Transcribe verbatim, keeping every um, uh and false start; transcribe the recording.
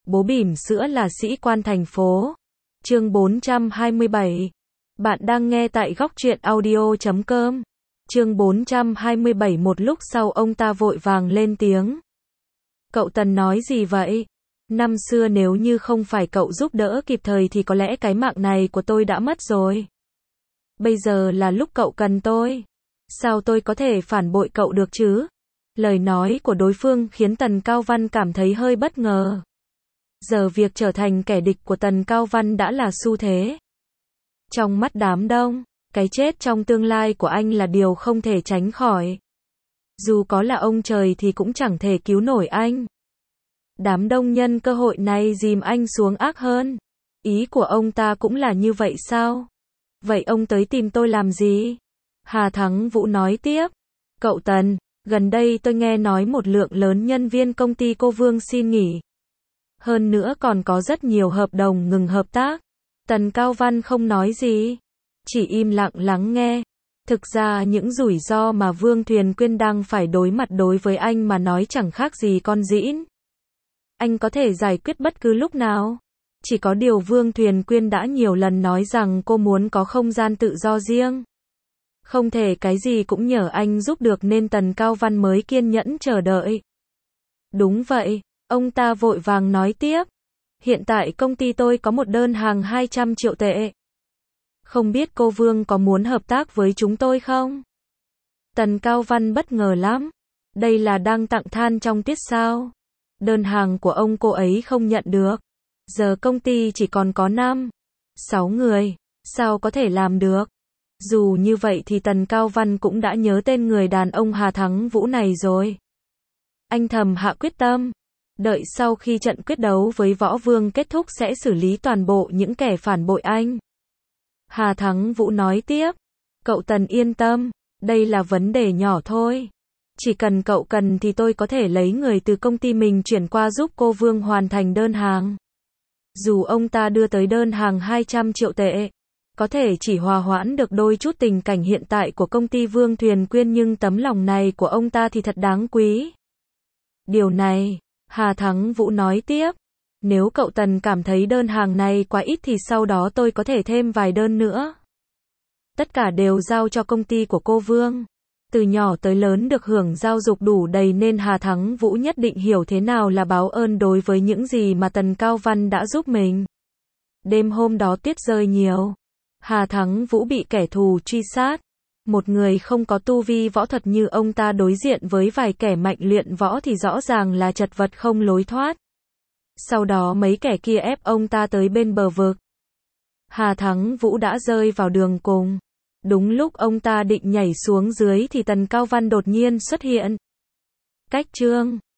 Bố bỉm sữa là sĩ quan thành phố. Chương bốn trăm hai mươi bảy. Bạn đang nghe tại góc truyện audio chấm com. Chương bốn trăm hai mươi bảy. Một lúc sau ông ta vội vàng lên tiếng. Cậu Tần nói gì vậy? Năm xưa nếu như không phải cậu giúp đỡ kịp thời thì có lẽ cái mạng này của tôi đã mất rồi. Bây giờ là lúc cậu cần tôi. Sao tôi có thể phản bội cậu được chứ? Lời nói của đối phương khiến Tần Cao Văn cảm thấy hơi bất ngờ. Giờ việc trở thành kẻ địch của Tần Cao Văn đã là xu thế. Trong mắt đám đông, cái chết trong tương lai của anh là điều không thể tránh khỏi. Dù có là ông trời thì cũng chẳng thể cứu nổi anh. Đám đông nhân cơ hội này dìm anh xuống ác hơn. Ý của ông ta cũng là như vậy sao? Vậy ông tới tìm tôi làm gì? Hà Thắng Vũ nói tiếp. Cậu Tần, gần đây tôi nghe nói một lượng lớn nhân viên công ty cô Vương xin nghỉ. Hơn nữa còn có rất nhiều hợp đồng ngừng hợp tác. Tần Cao Văn không nói gì, chỉ im lặng lắng nghe. Thực ra những rủi ro mà Vương Thuyền Quyên đang phải đối mặt đối với anh mà nói chẳng khác gì con giễn. Anh có thể giải quyết bất cứ lúc nào. Chỉ có điều Vương Thuyền Quyên đã nhiều lần nói rằng cô muốn có không gian tự do riêng. Không thể cái gì cũng nhờ anh giúp được nên Tần Cao Văn mới kiên nhẫn chờ đợi. Đúng vậy, ông ta vội vàng nói tiếp. Hiện tại công ty tôi có một đơn hàng hai trăm triệu tệ. Không biết cô Vương có muốn hợp tác với chúng tôi không? Tần Cao Văn bất ngờ lắm. Đây là đang tặng than trong tiết sao? Đơn hàng của ông cô ấy không nhận được. Giờ công ty chỉ còn có năm, sáu người. Sao có thể làm được? Dù như vậy thì Tần Cao Văn cũng đã nhớ tên người đàn ông Hà Thắng Vũ này rồi. Anh thầm hạ quyết tâm. Đợi sau khi trận quyết đấu với Võ Vương kết thúc sẽ xử lý toàn bộ những kẻ phản bội anh. Hà Thắng Vũ nói tiếp. Cậu Tần yên tâm, đây là vấn đề nhỏ thôi. Chỉ cần cậu cần thì tôi có thể lấy người từ công ty mình chuyển qua giúp cô Vương hoàn thành đơn hàng. Dù ông ta đưa tới đơn hàng hai trăm triệu tệ, có thể chỉ hòa hoãn được đôi chút tình cảnh hiện tại của công ty Vương Thuyền Quyên nhưng tấm lòng này của ông ta thì thật đáng quý. Điều này, Hà Thắng Vũ nói tiếp. Nếu cậu Tần cảm thấy đơn hàng này quá ít thì sau đó tôi có thể thêm vài đơn nữa. Tất cả đều giao cho công ty của cô Vương. Từ nhỏ tới lớn được hưởng giáo dục đủ đầy nên Hà Thắng Vũ nhất định hiểu thế nào là báo ơn đối với những gì mà Tần Cao Văn đã giúp mình. Đêm hôm đó tuyết rơi nhiều. Hà Thắng Vũ bị kẻ thù truy sát. Một người không có tu vi võ thuật như ông ta đối diện với vài kẻ mạnh luyện võ thì rõ ràng là chật vật không lối thoát. Sau đó mấy kẻ kia ép ông ta tới bên bờ vực. Hà Thắng Vũ đã rơi vào đường cùng. Đúng lúc ông ta định nhảy xuống dưới thì Tần Cao Văn đột nhiên xuất hiện. Cách chương